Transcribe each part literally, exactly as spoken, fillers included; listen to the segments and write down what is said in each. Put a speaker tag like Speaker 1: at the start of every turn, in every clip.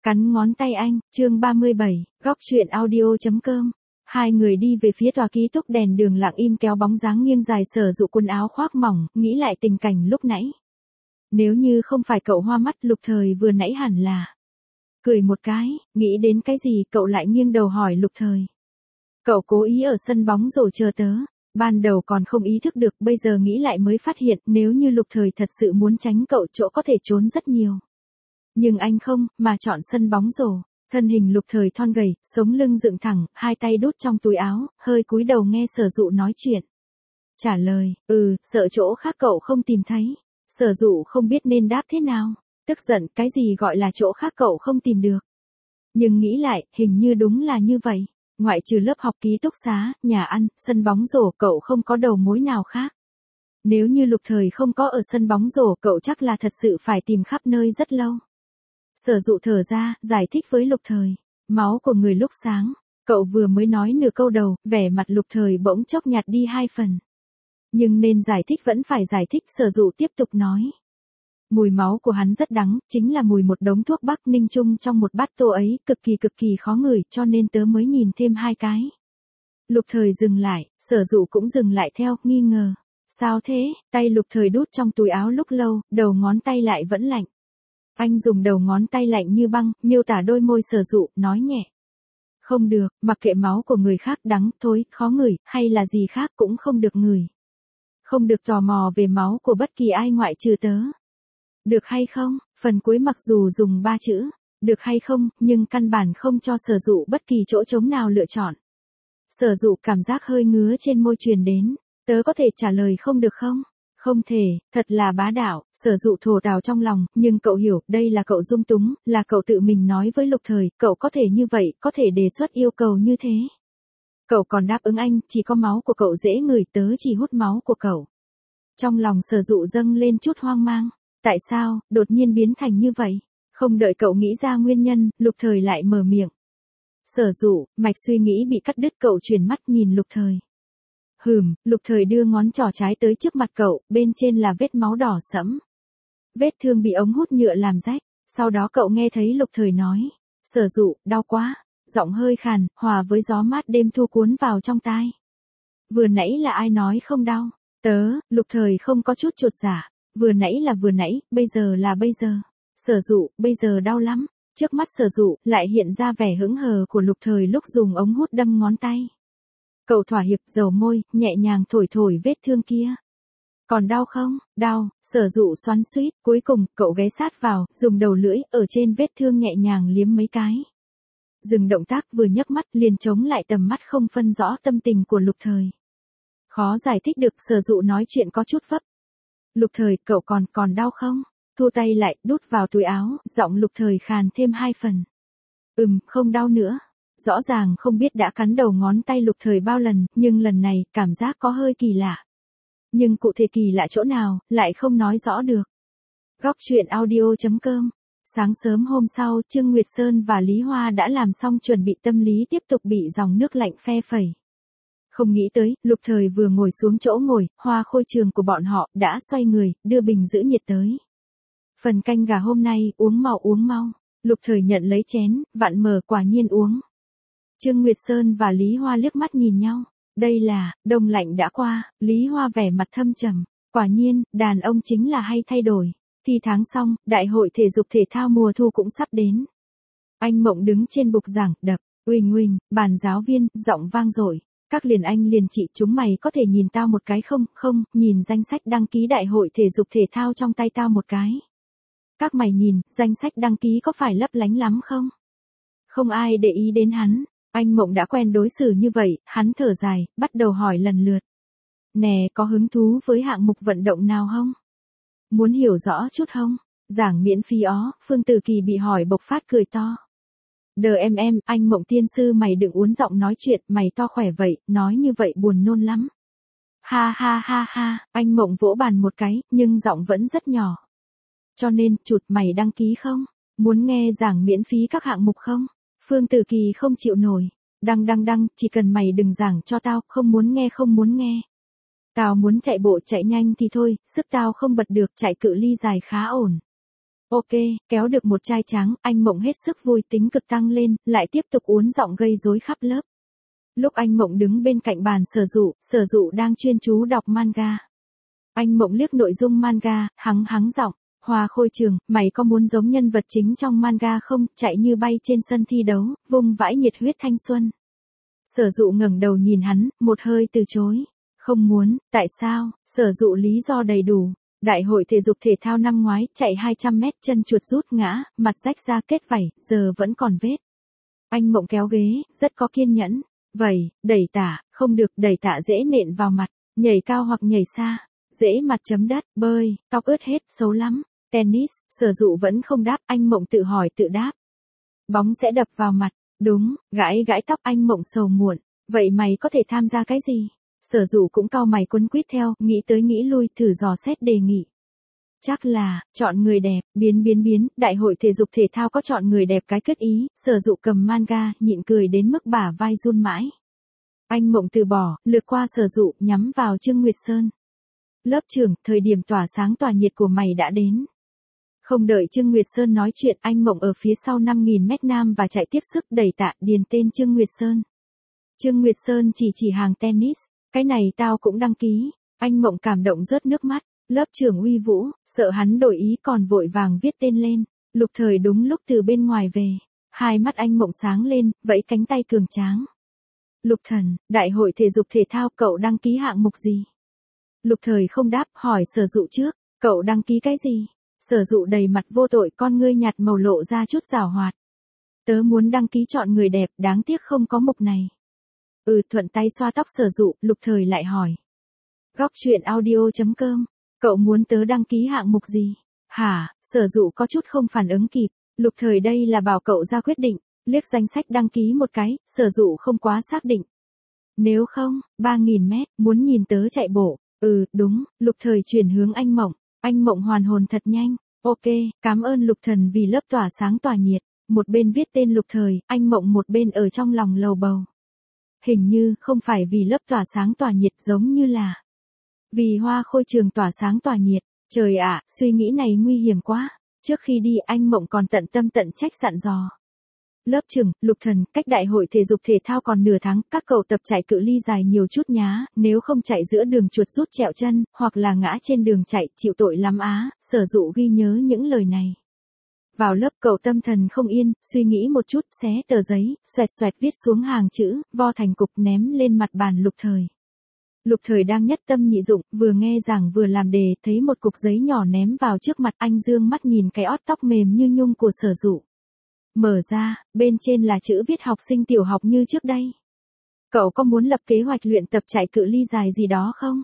Speaker 1: Cắn ngón tay anh, chương ba mươi bảy, góc truyện audio.com. Hai người đi về phía tòa ký túc, đèn đường lặng im kéo bóng dáng nghiêng dài Sở Dụ quần áo khoác mỏng, nghĩ lại tình cảnh lúc nãy. Nếu như không phải cậu hoa mắt, Lục Thời vừa nãy hẳn là cười một cái, nghĩ đến cái gì cậu lại nghiêng đầu hỏi Lục Thời. Cậu cố ý ở sân bóng rổ chờ tớ. Ban đầu còn không ý thức được, bây giờ nghĩ lại mới phát hiện nếu như Lục Thời thật sự muốn tránh cậu, chỗ có thể trốn rất nhiều. Nhưng anh không, mà chọn sân bóng rổ. Thân hình Lục Thời thon gầy, sống lưng dựng thẳng, hai tay đút trong túi áo, hơi cúi đầu nghe Sở Dụ nói chuyện. Trả lời, ừ, sợ chỗ khác cậu không tìm thấy. Sở Dụ không biết nên đáp thế nào. Tức giận, cái gì gọi là chỗ khác cậu không tìm được. Nhưng nghĩ lại, hình như đúng là như vậy. Ngoại trừ lớp học, ký túc xá, nhà ăn, sân bóng rổ, cậu không có đầu mối nào khác. Nếu như Lục Thời không có ở sân bóng rổ, cậu chắc là thật sự phải tìm khắp nơi rất lâu. Sở Dụ thở ra, giải thích với Lục Thời. Máu của người lúc sáng. Cậu vừa mới nói nửa câu đầu, vẻ mặt Lục Thời bỗng chốc nhạt đi hai phần. Nhưng nên giải thích vẫn phải giải thích, Sở Dụ tiếp tục nói. Mùi máu của hắn rất đắng, chính là mùi một đống thuốc Bắc Ninh chung trong một bát tô ấy, cực kỳ cực kỳ khó ngửi, cho nên tớ mới nhìn thêm hai cái. Lục Thời dừng lại, Sở Dụ cũng dừng lại theo, nghi ngờ. Sao thế? Tay Lục Thời đút trong túi áo lúc lâu, đầu ngón tay lại vẫn lạnh. Anh dùng đầu ngón tay lạnh như băng, miêu tả đôi môi Sở Dụ, nói nhẹ. Không được, mặc kệ máu của người khác đắng, thối, khó ngửi, hay là gì khác cũng không được ngửi. Không được tò mò về máu của bất kỳ ai ngoại trừ tớ. Được hay không? Phần cuối mặc dù dùng ba chữ, được hay không, nhưng căn bản không cho Sở Dụ bất kỳ chỗ trống nào lựa chọn. Sở Dụ cảm giác hơi ngứa trên môi truyền đến. Tớ có thể trả lời không được không? Không thể, thật là bá đạo, Sở Dụ thổ tào trong lòng, nhưng cậu hiểu, đây là cậu dung túng, là cậu tự mình nói với Lục Thời, cậu có thể như vậy, có thể đề xuất yêu cầu như thế. Cậu còn đáp ứng anh, chỉ có máu của cậu dễ ngửi, tớ chỉ hút máu của cậu. Trong lòng Sở Dụ dâng lên chút hoang mang. Tại sao, đột nhiên biến thành như vậy? Không đợi cậu nghĩ ra nguyên nhân, Lục Thời lại mở miệng. Sở Dụ, mạch suy nghĩ bị cắt đứt, cậu chuyển mắt nhìn Lục Thời. Hừm, Lục Thời đưa ngón trỏ trái tới trước mặt cậu, bên trên là vết máu đỏ sẫm. Vết thương bị ống hút nhựa làm rách, sau đó cậu nghe thấy Lục Thời nói. Sở Dụ, đau quá, giọng hơi khàn, hòa với gió mát đêm thu cuốn vào trong tai. Vừa nãy là ai nói không đau? Tớ, Lục Thời không có chút chột dạ. Vừa nãy là vừa nãy, bây giờ là bây giờ. Sở Dụ, bây giờ đau lắm. Trước mắt Sở Dụ, lại hiện ra vẻ hững hờ của Lục Thời lúc dùng ống hút đâm ngón tay. Cậu thỏa hiệp, dầu môi, nhẹ nhàng thổi thổi vết thương kia. Còn đau không? Đau, Sở Dụ xoắn xuýt, cuối cùng, cậu ghé sát vào, dùng đầu lưỡi, ở trên vết thương nhẹ nhàng liếm mấy cái. Dừng động tác, vừa nhấc mắt, liền chống lại tầm mắt không phân rõ tâm tình của Lục Thời. Khó giải thích được, Sở Dụ nói chuyện có chút vấp. Lục Thời, cậu còn, còn đau không? Thu tay lại, đút vào túi áo, giọng Lục Thời khàn thêm hai phần. Ừm, không đau nữa. Rõ ràng không biết đã cắn đầu ngón tay Lục Thời bao lần, nhưng lần này, cảm giác có hơi kỳ lạ. Nhưng cụ thể kỳ lạ chỗ nào, lại không nói rõ được. Góc truyện audio.com. Sáng sớm hôm sau, Trương Nguyệt Sơn và Lý Hoa đã làm xong chuẩn bị tâm lý, tiếp tục bị dòng nước lạnh phe phẩy. Không nghĩ tới, Lục Thời vừa ngồi xuống chỗ ngồi, Hoa Khôi Trường của bọn họ đã xoay người, đưa bình giữ nhiệt tới. Phần canh gà hôm nay, uống mau uống mau. Lục Thời nhận lấy chén, vặn mở, quả nhiên uống. Trương Nguyệt Sơn và Lý Hoa liếc mắt nhìn nhau. Đây là, đông lạnh đã qua, Lý Hoa vẻ mặt thâm trầm. Quả nhiên, đàn ông chính là hay thay đổi. Thi tháng xong, đại hội thể dục thể thao mùa thu cũng sắp đến. Anh Mộng đứng trên bục giảng, đập, uỳnh uỳnh, bàn giáo viên, giọng vang dội. Các liền anh liền chị, chúng mày có thể nhìn tao một cái không? Không, nhìn danh sách đăng ký đại hội thể dục thể thao trong tay tao một cái. Các mày nhìn, danh sách đăng ký có phải lấp lánh lắm không? Không ai để ý đến hắn. Anh Mộng đã quen đối xử như vậy, hắn thở dài, bắt đầu hỏi lần lượt. Nè, có hứng thú với hạng mục vận động nào không? Muốn hiểu rõ chút không? Giảng miễn phí ó, Phương Tử Kỳ bị hỏi bộc phát cười to. Đờ em em, anh Mộng tiên sư mày đừng uốn giọng nói chuyện, mày to khỏe vậy, nói như vậy buồn nôn lắm. Ha ha ha ha, anh Mộng vỗ bàn một cái, nhưng giọng vẫn rất nhỏ. Cho nên, chụt mày đăng ký không? Muốn nghe giảng miễn phí các hạng mục không? Phương Tử Kỳ không chịu nổi. Đăng đăng đăng, chỉ cần mày đừng giảng cho tao, không muốn nghe không muốn nghe. Tao muốn chạy bộ chạy nhanh thì thôi, sức tao không bật được, chạy cự ly dài khá ổn. Ok, kéo được một chai trắng, anh Mộng hết sức vui, tính cực tăng lên, lại tiếp tục uốn giọng gây rối khắp lớp. Lúc anh Mộng đứng bên cạnh bàn Sở Dụ, Sở Dụ đang chuyên chú đọc manga. Anh Mộng liếc nội dung manga, hắng hắng giọng, Hoa Khôi Trường, mày có muốn giống nhân vật chính trong manga không, chạy như bay trên sân thi đấu, vung vãi nhiệt huyết thanh xuân. Sở Dụ ngẩng đầu nhìn hắn, một hơi từ chối. Không muốn, tại sao? Sở Dụ lý do đầy đủ. Đại hội thể dục thể thao năm ngoái, chạy hai trăm mét chân chuột rút ngã, mặt rách ra kết vảy, giờ vẫn còn vết. Anh Mộng kéo ghế, rất có kiên nhẫn. Vậy, đẩy tạ, không được, đẩy tạ dễ nện vào mặt, nhảy cao hoặc nhảy xa, dễ mặt chấm đất, bơi, tóc ướt hết, xấu lắm. Tennis, Sở Dụ vẫn không đáp, anh Mộng tự hỏi tự đáp. Bóng sẽ đập vào mặt, đúng, gãi gãi tóc, anh Mộng sầu muộn. Vậy mày có thể tham gia cái gì? Sở Dụ cũng cau mày quấn quýt theo, nghĩ tới nghĩ lui, thử dò xét đề nghị. Chắc là, chọn người đẹp, biến biến biến, đại hội thể dục thể thao có chọn người đẹp cái kết ý, Sở Dụ cầm manga, nhịn cười đến mức bả vai run mãi. Anh Mộng từ bỏ, lướt qua Sở Dụ, nhắm vào Trương Nguyệt Sơn. Lớp trưởng, thời điểm tỏa sáng tỏa nhiệt của mày đã đến. Không đợi Trương Nguyệt Sơn nói chuyện, anh Mộng ở phía sau năm nghìn mét nam và chạy tiếp sức đẩy tạ, điền tên Trương Nguyệt Sơn. Trương Nguyệt Sơn chỉ chỉ hàng tennis, cái này tao cũng đăng ký. Anh Mộng cảm động rớt nước mắt, lớp trưởng uy vũ, sợ hắn đổi ý còn vội vàng viết tên lên. Lục Thời đúng lúc từ bên ngoài về, hai mắt anh Mộng sáng lên, vẫy cánh tay cường tráng. Lục Thần, đại hội thể dục thể thao cậu đăng ký hạng mục gì? Lục Thời không đáp, hỏi Sở Dụ trước, cậu đăng ký cái gì? Sở Dụ đầy mặt vô tội, con ngươi nhạt màu lộ ra chút giảo hoạt. Tớ muốn đăng ký chọn người đẹp, đáng tiếc không có mục này. Ừ, thuận tay xoa tóc Sở Dụ, Lục Thời lại hỏi. Góc truyện audio chấm com, cậu muốn tớ đăng ký hạng mục gì? Hả? Sở Dụ có chút không phản ứng kịp, Lục Thời đây là bảo cậu ra quyết định, liếc danh sách đăng ký một cái, Sở Dụ không quá xác định. Nếu không, ba nghìn mét, muốn nhìn tớ chạy bộ. Ừ, đúng, Lục Thời chuyển hướng anh Mộng, anh Mộng hoàn hồn thật nhanh. Ok, cảm ơn Lục Thần vì lớp tỏa sáng tỏa nhiệt. Một bên viết tên Lục Thời, anh Mộng một bên ở trong lòng lầu bầu. Hình như không phải vì lớp tỏa sáng tỏa nhiệt, giống như là vì Hoa Khôi Trường tỏa sáng tỏa nhiệt. Trời ạ, suy nghĩ này nguy hiểm quá. Trước khi đi, anh Mộng còn tận tâm tận trách dặn dò. Lớp trưởng, Lục Thần, cách đại hội thể dục thể thao còn nửa tháng, các cậu tập chạy cự ly dài nhiều chút nhá, nếu không chạy giữa đường chuột rút trẹo chân, hoặc là ngã trên đường chạy, chịu tội lắm á. Sở Dụ ghi nhớ những lời này. Vào lớp cậu tâm thần không yên, suy nghĩ một chút, xé tờ giấy, xoẹt xoẹt viết xuống hàng chữ, vo thành cục ném lên mặt bàn Lục Thời. Lục Thời đang nhất tâm nhị dụng, vừa nghe giảng vừa làm đề, thấy một cục giấy nhỏ ném vào trước mặt, anh dương mắt nhìn cái ót tóc mềm như nhung của Sở Dụ. Mở ra, bên trên là chữ viết học sinh tiểu học như trước đây. Cậu có muốn lập kế hoạch luyện tập chạy cự ly dài gì đó không?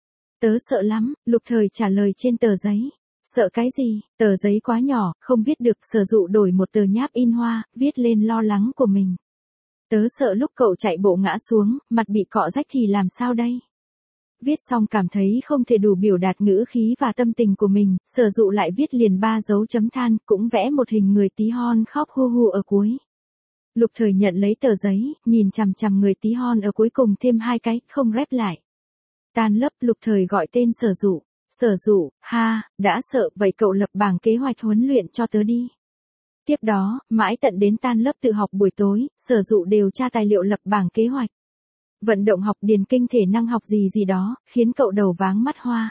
Speaker 1: Tớ sợ lắm, Lục Thời trả lời trên tờ giấy. Sợ cái gì? Tờ giấy quá nhỏ, không viết được. Sở Dụ đổi một tờ nháp in hoa, viết lên lo lắng của mình. Tớ sợ lúc cậu chạy bộ ngã xuống, mặt bị cọ rách thì làm sao đây? Viết xong cảm thấy không thể đủ biểu đạt ngữ khí và tâm tình của mình, Sở Dụ lại viết liền ba dấu chấm than, cũng vẽ một hình người tí hon khóc hu hu ở cuối. Lục Thời nhận lấy tờ giấy, nhìn chằm chằm người tí hon ở cuối cùng thêm hai cái, không rép lại. Tan lớp, Lục Thời gọi tên Sở Dụ. Sở Dụ, ha, đã sợ, vậy cậu lập bảng kế hoạch huấn luyện cho tớ đi. Tiếp đó, mãi tận đến tan lớp tự học buổi tối, Sở Dụ đều tra tài liệu lập bảng kế hoạch. Vận động học, điền kinh, thể năng học gì gì đó, khiến cậu đầu váng mắt hoa.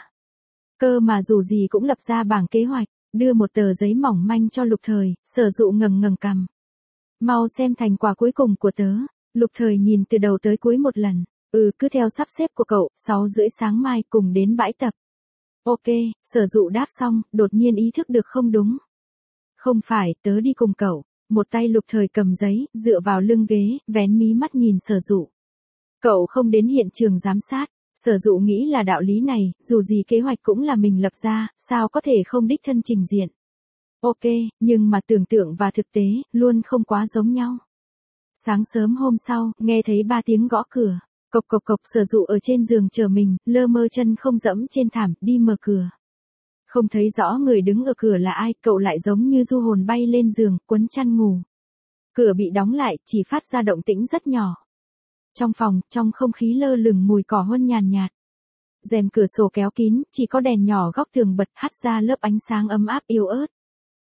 Speaker 1: Cơ mà dù gì cũng lập ra bảng kế hoạch, đưa một tờ giấy mỏng manh cho Lục Thời, Sở Dụ ngẩng ngẩng cằm. Mau xem thành quả cuối cùng của tớ. Lục Thời nhìn từ đầu tới cuối một lần. Ừ, cứ theo sắp xếp của cậu, sáu rưỡi sáng mai cùng đến bãi tập. Ok, Sở Dụ đáp xong, đột nhiên ý thức được không đúng. Không phải, tớ đi cùng cậu. Một tay Lục Thời cầm giấy, dựa vào lưng ghế, vén mí mắt nhìn Sở Dụ. Cậu không đến hiện trường giám sát. Sở Dụ nghĩ là đạo lý này, dù gì kế hoạch cũng là mình lập ra, sao có thể không đích thân trình diện. Ok, nhưng mà tưởng tượng và thực tế, luôn không quá giống nhau. Sáng sớm hôm sau, nghe thấy ba tiếng gõ cửa. Cộc cộc cộc, Sở Dụ ở trên giường chờ mình, lơ mơ chân không dẫm trên thảm, đi mở cửa. Không thấy rõ người đứng ở cửa là ai, cậu lại giống như du hồn bay lên giường, quấn chăn ngủ. Cửa bị đóng lại, chỉ phát ra động tĩnh rất nhỏ. Trong phòng, trong không khí lơ lửng mùi cỏ huân nhàn nhạt. Rèm cửa sổ kéo kín, chỉ có đèn nhỏ góc tường bật hắt ra lớp ánh sáng ấm áp yếu ớt.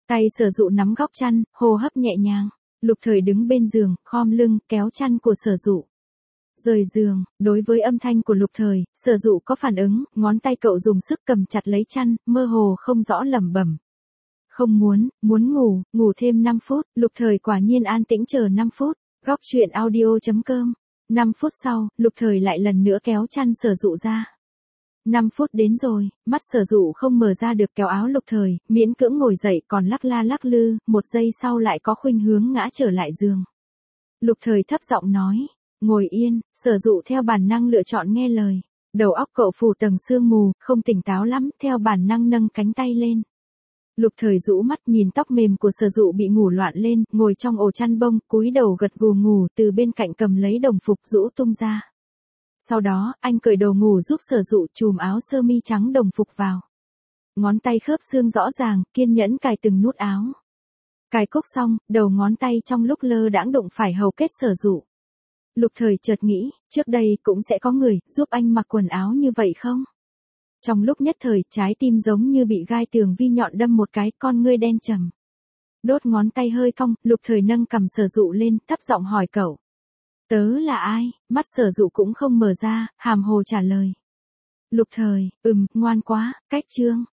Speaker 1: Tay Sở Dụ nắm góc chăn, hô hấp nhẹ nhàng. Lục Thời đứng bên giường, khom lưng, kéo chăn của Sở Dụ. Rời giường, đối với âm thanh của Lục Thời, Sở Dụ có phản ứng, ngón tay cậu dùng sức cầm chặt lấy chăn, mơ hồ không rõ lẩm bẩm. Không muốn, muốn ngủ, ngủ thêm năm phút, Lục Thời quả nhiên an tĩnh chờ năm phút. Góc truyện audio.com. năm phút sau, Lục Thời lại lần nữa kéo chăn Sở Dụ ra. năm phút đến rồi, mắt Sở Dụ không mở ra được kéo áo Lục Thời, miễn cưỡng ngồi dậy còn lắc la lắc lư, một giây sau lại có khuynh hướng ngã trở lại giường. Lục Thời thấp giọng nói, ngồi yên. Sở Dụ theo bản năng lựa chọn nghe lời. Đầu óc cậu phủ tầng sương mù, không tỉnh táo lắm, theo bản năng nâng cánh tay lên. Lục Thời rũ mắt nhìn tóc mềm của Sở Dụ bị ngủ loạn lên, ngồi trong ổ chăn bông, cúi đầu gật gù ngủ, từ bên cạnh cầm lấy đồng phục rũ tung ra. Sau đó, anh cởi đồ ngủ giúp Sở Dụ chùm áo sơ mi trắng đồng phục vào. Ngón tay khớp xương rõ ràng, kiên nhẫn cài từng nút áo. Cài cúc xong, đầu ngón tay trong lúc lơ đãng đụng phải hầu kết Sở Dụ. Lục Thời chợt nghĩ, trước đây cũng sẽ có người giúp anh mặc quần áo như vậy không? Trong lúc nhất thời, trái tim giống như bị gai tường vi nhọn đâm một cái, con ngươi đen trầm. Đốt ngón tay hơi cong, Lục Thời nâng cằm Sở Dụ lên, thấp giọng hỏi cậu. Tớ là ai? Mắt Sở Dụ cũng không mở ra, hàm hồ trả lời. Lục Thời, ừm, ngoan quá, cách chương.